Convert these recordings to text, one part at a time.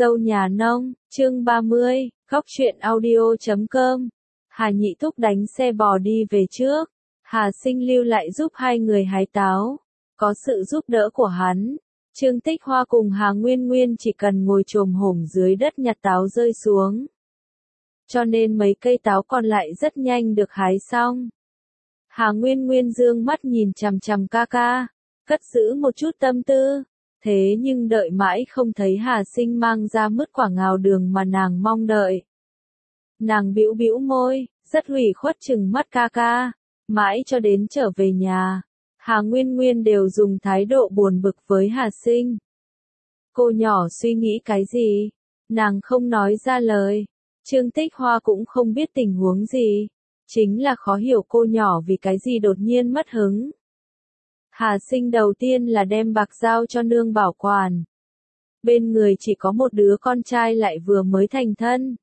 Dâu nhà nông, chương 30, góc truyện audio.com. Hà Nhị Thúc đánh xe bò đi về trước. Hà Sinh lưu lại giúp hai người hái táo. Có sự giúp đỡ của hắn, Trương Tích Hoa cùng Hà Nguyên Nguyên chỉ cần ngồi chồm hổm dưới đất nhặt táo rơi xuống. Cho nên mấy cây táo còn lại rất nhanh được hái xong. Hà Nguyên Nguyên dương mắt nhìn chằm chằm ca ca, cất giữ một chút tâm tư. Thế nhưng đợi mãi không thấy Hà Sinh mang ra mứt quả ngào đường mà nàng mong đợi. Nàng bĩu bĩu môi, rất ủy khuất chừng mắt ca ca. Mãi cho đến trở về nhà, Hà Nguyên Nguyên đều dùng thái độ buồn bực với Hà Sinh. Cô nhỏ suy nghĩ cái gì? Nàng không nói ra lời. Trương Tích Hoa cũng không biết tình huống gì. Chính là khó hiểu cô nhỏ vì cái gì đột nhiên mất hứng. Hà Sinh đầu tiên là đem bạc giao cho nương bảo quản. Bên người chỉ có một đứa con trai lại vừa mới thành thân.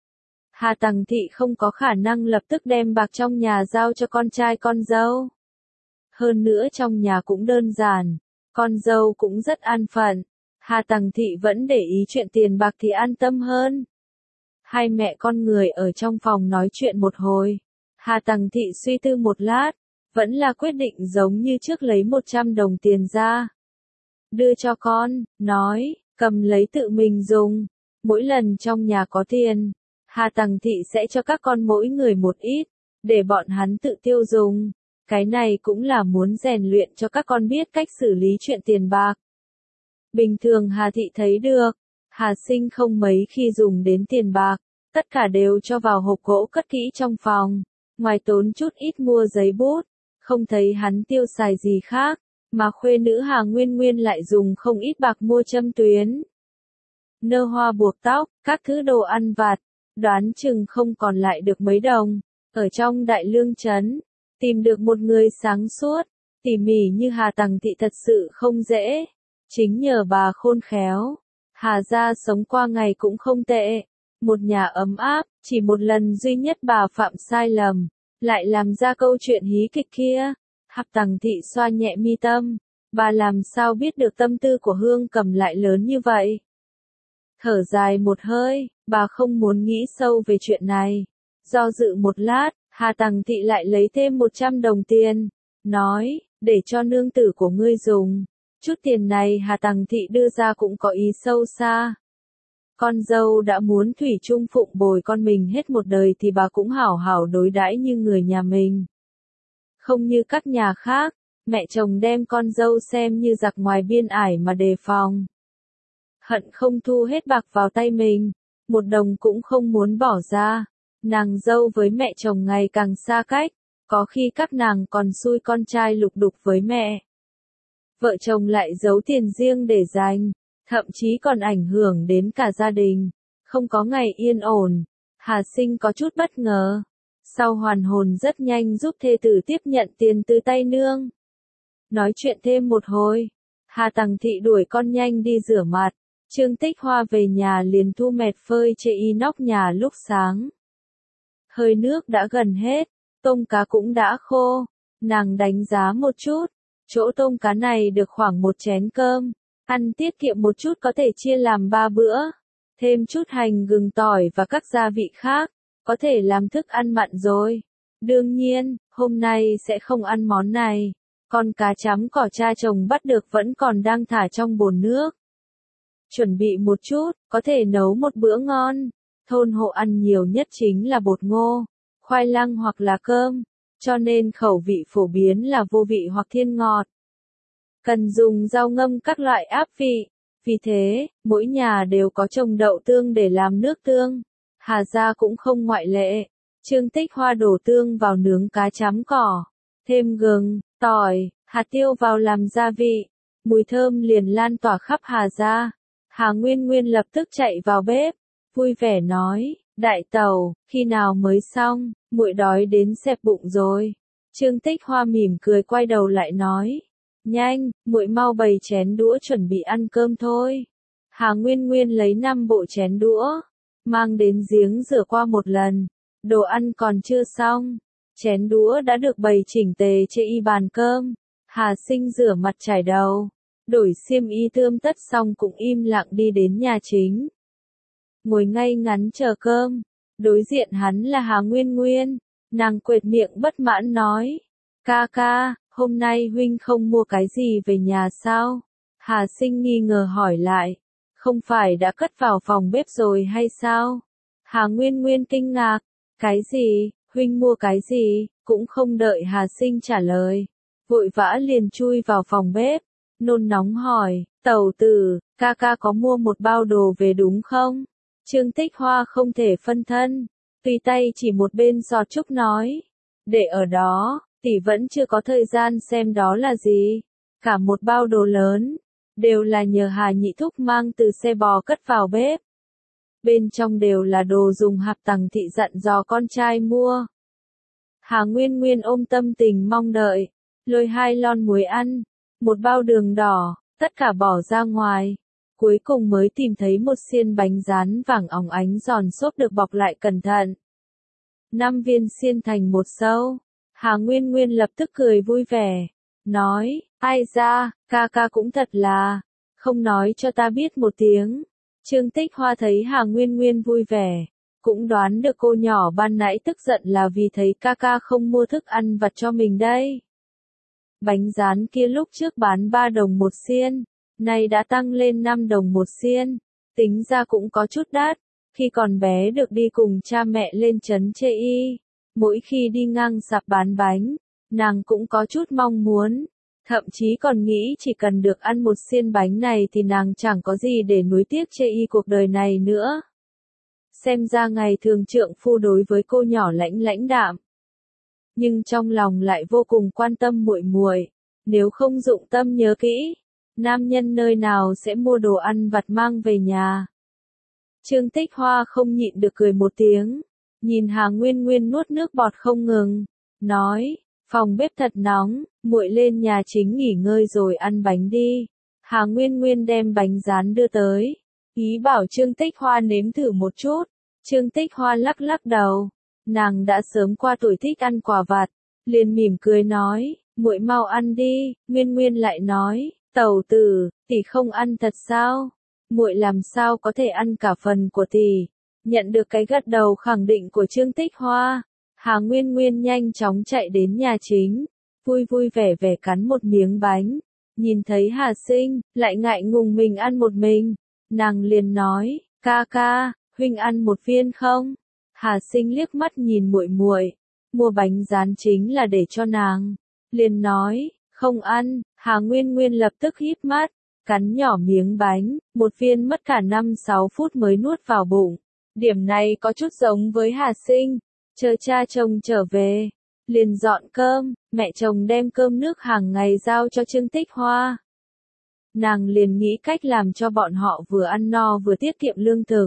Hà Tằng Thị không có khả năng lập tức đem bạc trong nhà giao cho con trai con dâu. Hơn nữa trong nhà cũng đơn giản, con dâu cũng rất an phận. Hà Tằng Thị vẫn để ý chuyện tiền bạc thì an tâm hơn. Hai mẹ con người ở trong phòng nói chuyện một hồi. Hà Tằng Thị suy tư một lát, vẫn là quyết định giống như trước lấy 100 đồng tiền ra. Đưa cho con, nói, cầm lấy tự mình dùng. Mỗi lần trong nhà có tiền, Hà Tằng Thị sẽ cho các con mỗi người một ít, để bọn hắn tự tiêu dùng. Cái này cũng là muốn rèn luyện cho các con biết cách xử lý chuyện tiền bạc. Bình thường Hà Thị thấy được, Hà Sinh không mấy khi dùng đến tiền bạc, tất cả đều cho vào hộp gỗ cất kỹ trong phòng, ngoài tốn chút ít mua giấy bút, không thấy hắn tiêu xài gì khác, mà khuê nữ Hà Nguyên Nguyên lại dùng không ít bạc mua châm tuyến, nơ hoa buộc tóc, các thứ đồ ăn vặt, đoán chừng không còn lại được mấy đồng. Ở trong Đại Lương Trấn, tìm được một người sáng suốt, tỉ mỉ như Hà Tằng Thị thật sự không dễ. Chính nhờ bà khôn khéo, Hà gia sống qua ngày cũng không tệ. Một nhà ấm áp, chỉ một lần duy nhất bà phạm sai lầm, lại làm ra câu chuyện hí kịch kia. Hà Tằng Thị xoa nhẹ mi tâm, bà làm sao biết được tâm tư của Hương Cầm lại lớn như vậy. Thở dài một hơi, bà không muốn nghĩ sâu về chuyện này. Do dự một lát, Hà Tằng Thị lại lấy thêm 100 đồng tiền, nói, để cho nương tử của ngươi dùng. Chút tiền này Hà Tằng Thị đưa ra cũng có ý sâu xa. Con dâu đã muốn thủy chung phụng bồi con mình hết một đời thì bà cũng hảo hảo đối đãi như người nhà mình. Không như các nhà khác, mẹ chồng đem con dâu xem như giặc ngoài biên ải mà đề phòng. Hận không thu hết bạc vào tay mình, một đồng cũng không muốn bỏ ra. Nàng dâu với mẹ chồng ngày càng xa cách, có khi các nàng còn xui con trai lục đục với mẹ. Vợ chồng lại giấu tiền riêng để dành, thậm chí còn ảnh hưởng đến cả gia đình, không có ngày yên ổn. Hà Sinh có chút bất ngờ, sau hoàn hồn rất nhanh giúp thê tử tiếp nhận tiền từ tay nương. Nói chuyện thêm một hồi, Hà Tằng Thị đuổi con nhanh đi rửa mặt. Trương Tích Hoa về nhà liền thu mệt phơi chệ inox nhà lúc sáng. Hơi nước đã gần hết, tôm cá cũng đã khô. Nàng đánh giá một chút, chỗ tôm cá này được khoảng 1 chén cơm. Ăn tiết kiệm một chút có thể chia làm 3 bữa. Thêm chút hành gừng tỏi và các gia vị khác, có thể làm thức ăn mặn rồi. Đương nhiên, hôm nay sẽ không ăn món này. Con cá chấm cỏ cha chồng bắt được vẫn còn đang thả trong bồn nước. Chuẩn bị một chút, có thể nấu một bữa ngon. Thôn hộ ăn nhiều nhất chính là bột ngô, khoai lang hoặc là cơm, cho nên khẩu vị phổ biến là vô vị hoặc thiên ngọt. Cần dùng rau ngâm các loại áp vị, vì thế, mỗi nhà đều có trồng đậu tương để làm nước tương. Hà gia cũng không ngoại lệ. Trương Tích Hoa đổ tương vào nướng cá chấm cỏ, thêm gừng, tỏi, hạt tiêu vào làm gia vị, mùi thơm liền lan tỏa khắp Hà gia. Hà Nguyên Nguyên lập tức chạy vào bếp, vui vẻ nói, đại tẩu, khi nào mới xong, muội đói đến xẹp bụng rồi. Trương Tích Hoa mỉm cười quay đầu lại nói, nhanh, muội mau bày chén đũa chuẩn bị ăn cơm thôi. Hà Nguyên Nguyên lấy 5 bộ chén đũa, mang đến giếng rửa qua một lần, đồ ăn còn chưa xong, chén đũa đã được bày chỉnh tề trên bàn cơm. Hà Sinh rửa mặt chải đầu, đổi xiêm y tươm tất xong cũng im lặng đi đến nhà chính. ngồi ngay ngắn chờ cơm. Đối diện hắn là Hà Nguyên Nguyên, nàng quệt miệng bất mãn nói. Ca ca, hôm nay huynh không mua cái gì về nhà sao? Hà Sinh nghi ngờ hỏi lại. Không phải đã cất vào phòng bếp rồi hay sao? Hà Nguyên Nguyên kinh ngạc. Cái gì? Huynh mua cái gì? Cũng không đợi Hà Sinh trả lời. Vội vã liền chui vào phòng bếp. Nôn nóng hỏi. Tẩu tử, ca ca có mua một bao đồ về đúng không? Trương Tích Hoa không thể phân thân. Tùy tay chỉ một bên giọt trúc nói. Để ở đó, tỷ vẫn chưa có thời gian xem đó là gì. Cả một bao đồ lớn. Đều là nhờ Hà Nhị Thúc mang từ xe bò cất vào bếp. Bên trong đều là đồ dùng Hạp Tằng thị dặn dò con trai mua. Hà Nguyên Nguyên ôm tâm tình mong đợi, lôi 2 lon muối ăn, một bao đường đỏ, tất cả bỏ ra ngoài. Cuối cùng mới tìm thấy một xiên bánh rán vàng óng ánh giòn xốp được bọc lại cẩn thận. 5 viên xiên thành một sâu. Hà Nguyên Nguyên lập tức cười vui vẻ, nói, ai ra, ca ca cũng thật là, không nói cho ta biết một tiếng. Trương Tích Hoa thấy Hà Nguyên Nguyên vui vẻ, cũng đoán được cô nhỏ ban nãy tức giận là vì thấy ca ca không mua thức ăn vặt cho mình đây. Bánh rán kia lúc trước bán 3 đồng một xiên, nay đã tăng lên 5 đồng một xiên, tính ra cũng có chút đắt. Khi còn bé được đi cùng cha mẹ lên trấn Chê Y, mỗi khi đi ngang sạp bán bánh, nàng cũng có chút mong muốn. Thậm chí còn nghĩ chỉ cần được ăn một xiên bánh này thì nàng chẳng có gì để nuối tiếc Chê Y cuộc đời này nữa. Xem ra ngày thường trượng phu đối với cô nhỏ lãnh đạm, nhưng trong lòng lại vô cùng quan tâm muội muội. Nếu không dụng tâm nhớ kỹ, nam nhân nơi nào sẽ mua đồ ăn vặt mang về nhà. Trương Tích Hoa không nhịn được cười một tiếng, nhìn Hà Nguyên Nguyên nuốt nước bọt không ngừng, nói, phòng bếp thật nóng, muội lên nhà chính nghỉ ngơi rồi ăn bánh đi. Hà Nguyên Nguyên đem bánh rán đưa tới, ý bảo Trương Tích Hoa nếm thử một chút. Trương Tích Hoa lắc lắc đầu, nàng đã sớm qua tuổi thích ăn quà vặt, liền mỉm cười nói, muội mau ăn đi. Nguyên Nguyên lại nói, tẩu tử, tỷ không ăn thật sao? Muội làm sao có thể ăn cả phần của tỷ? Nhận được cái gật đầu khẳng định của Trương Tích Hoa, Hà Nguyên Nguyên nhanh chóng chạy đến nhà chính, vui vui vẻ vẻ cắn một miếng bánh. Nhìn thấy Hà Sinh, lại ngại ngùng mình ăn một mình, nàng liền nói, ca ca, huynh ăn một viên không? Hà Sinh liếc mắt nhìn muội muội, mua bánh rán chính là để cho nàng, liền nói, không ăn. Hà Nguyên Nguyên lập tức híp mắt, cắn nhỏ miếng bánh, một viên mất cả 5-6 phút mới nuốt vào bụng. Điểm này có chút giống với Hà Sinh, chờ cha chồng trở về, liền dọn cơm, mẹ chồng đem cơm nước hàng ngày giao cho Trương Tích Hoa. Nàng liền nghĩ cách làm cho bọn họ vừa ăn no vừa tiết kiệm lương thực.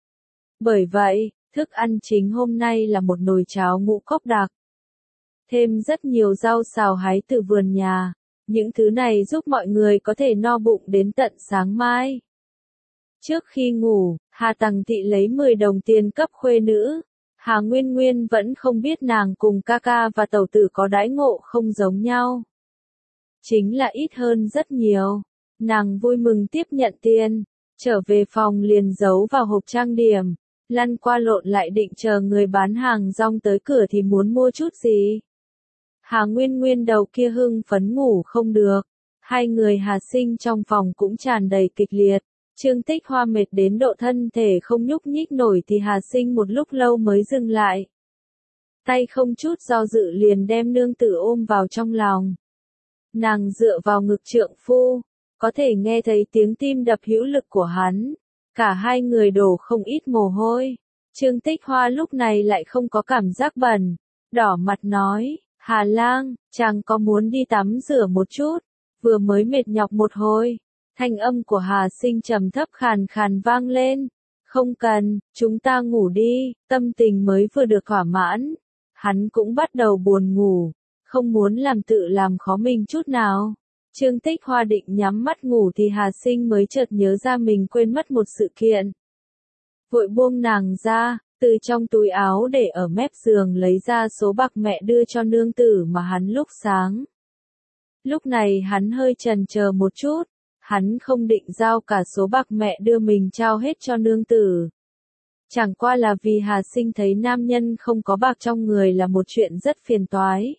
Bởi vậy, thức ăn chính hôm nay là một nồi cháo ngũ cốc đặc. Thêm rất nhiều rau xào hái từ vườn nhà. Những thứ này giúp mọi người có thể no bụng đến tận sáng mai. Trước khi ngủ, Hà Tằng Thị lấy 10 đồng tiền cấp khuê nữ. Hà Nguyên Nguyên vẫn không biết nàng cùng ca ca và tẩu tử có đãi ngộ không giống nhau. Chính là ít hơn rất nhiều. Nàng vui mừng tiếp nhận tiền, trở về phòng liền giấu vào hộp trang điểm, lăn qua lộn lại định chờ người bán hàng rong tới cửa thì muốn mua chút gì. Hà Nguyên Nguyên đầu kia hưng phấn ngủ không được, hai người Hà Sinh trong phòng cũng tràn đầy kịch liệt. Trương Tích Hoa mệt đến độ thân thể không nhúc nhích nổi thì Hà Sinh một lúc lâu mới dừng lại. Tay không chút do dự liền đem nương tử ôm vào trong lòng. Nàng dựa vào ngực trượng phu, có thể nghe thấy tiếng tim đập hữu lực của hắn. Cả hai người đổ không ít mồ hôi. Trương Tích Hoa lúc này lại không có cảm giác bẩn, đỏ mặt nói, Hà lang, chàng có muốn đi tắm rửa một chút, vừa mới mệt nhọc một hồi. Thanh âm của Hà Sinh trầm thấp khàn khàn vang lên, không cần, chúng ta ngủ đi. Tâm tình mới vừa được thỏa mãn, hắn cũng bắt đầu buồn ngủ, không muốn tự làm khó mình chút nào. Trương Tích Hoa định nhắm mắt ngủ thì Hà Sinh mới chợt nhớ ra mình quên mất một sự kiện. Vội buông nàng ra, từ trong túi áo để ở mép giường lấy ra số bạc mẹ đưa cho nương tử mà hắn lúc sáng. Lúc này hắn hơi chần chờ một chút, hắn không định giao cả số bạc mẹ đưa mình trao hết cho nương tử. Chẳng qua là vì Hà Sinh thấy nam nhân không có bạc trong người là một chuyện rất phiền toái.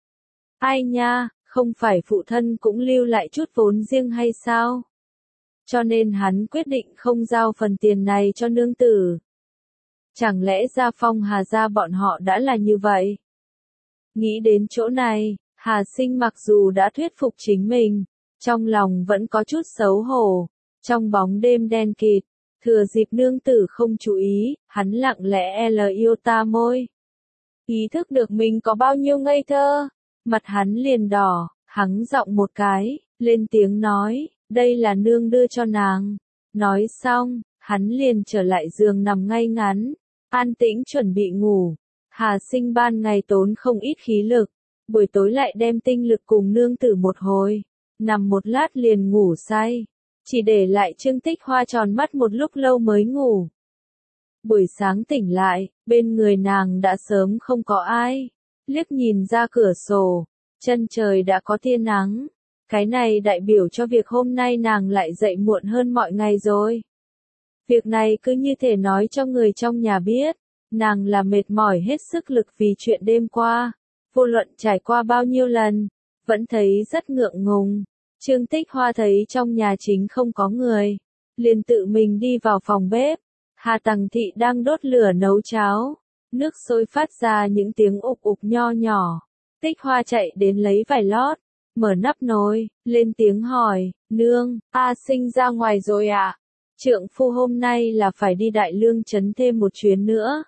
Ai nha, không phải phụ thân cũng lưu lại chút vốn riêng hay sao? Cho nên hắn quyết định không giao phần tiền này cho nương tử. Chẳng lẽ Gia Phong Hà gia bọn họ đã là như vậy? Nghĩ đến chỗ này, Hà Sinh mặc dù đã thuyết phục chính mình, trong lòng vẫn có chút xấu hổ. Trong bóng đêm đen kịt, thừa dịp nương tử không chú ý, hắn lặng lẽ yêu ta môi. Ý thức được mình có bao nhiêu ngây thơ, mặt hắn liền đỏ, hắng giọng một cái, lên tiếng nói, đây là nương đưa cho nàng. Nói xong, hắn liền trở lại giường nằm ngay ngắn, an tĩnh chuẩn bị ngủ. Hà Sinh ban ngày tốn không ít khí lực, buổi tối lại đem tinh lực cùng nương tử một hồi, nằm một lát liền ngủ say, chỉ để lại Trương Tích Hoa tròn mắt một lúc lâu mới ngủ. Buổi sáng tỉnh lại, bên người nàng đã sớm không có ai, liếc nhìn ra cửa sổ, chân trời đã có tia nắng, cái này đại biểu cho việc hôm nay nàng lại dậy muộn hơn mọi ngày rồi. Việc này cứ như thể nói cho người trong nhà biết, nàng là mệt mỏi hết sức lực vì chuyện đêm qua, vô luận trải qua bao nhiêu lần, vẫn thấy rất ngượng ngùng. Trương Tích Hoa thấy trong nhà chính không có người, liền tự mình đi vào phòng bếp. Hà Tằng Thị đang đốt lửa nấu cháo, nước sôi phát ra những tiếng ục ục nho nhỏ. Tích Hoa chạy đến lấy vải lót, mở nắp nồi, lên tiếng hỏi, nương, A Sinh ra ngoài rồi ạ? Trượng phu hôm nay là phải đi Đại Lương trấn thêm một chuyến nữa.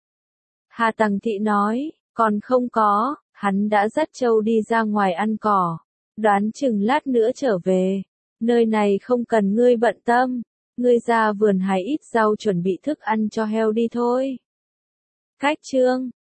Hà Tằng Thị nói, còn không có, hắn đã dắt trâu đi ra ngoài ăn cỏ, đoán chừng lát nữa trở về. Nơi này không cần ngươi bận tâm, ngươi ra vườn hái ít rau chuẩn bị thức ăn cho heo đi thôi. Cách chương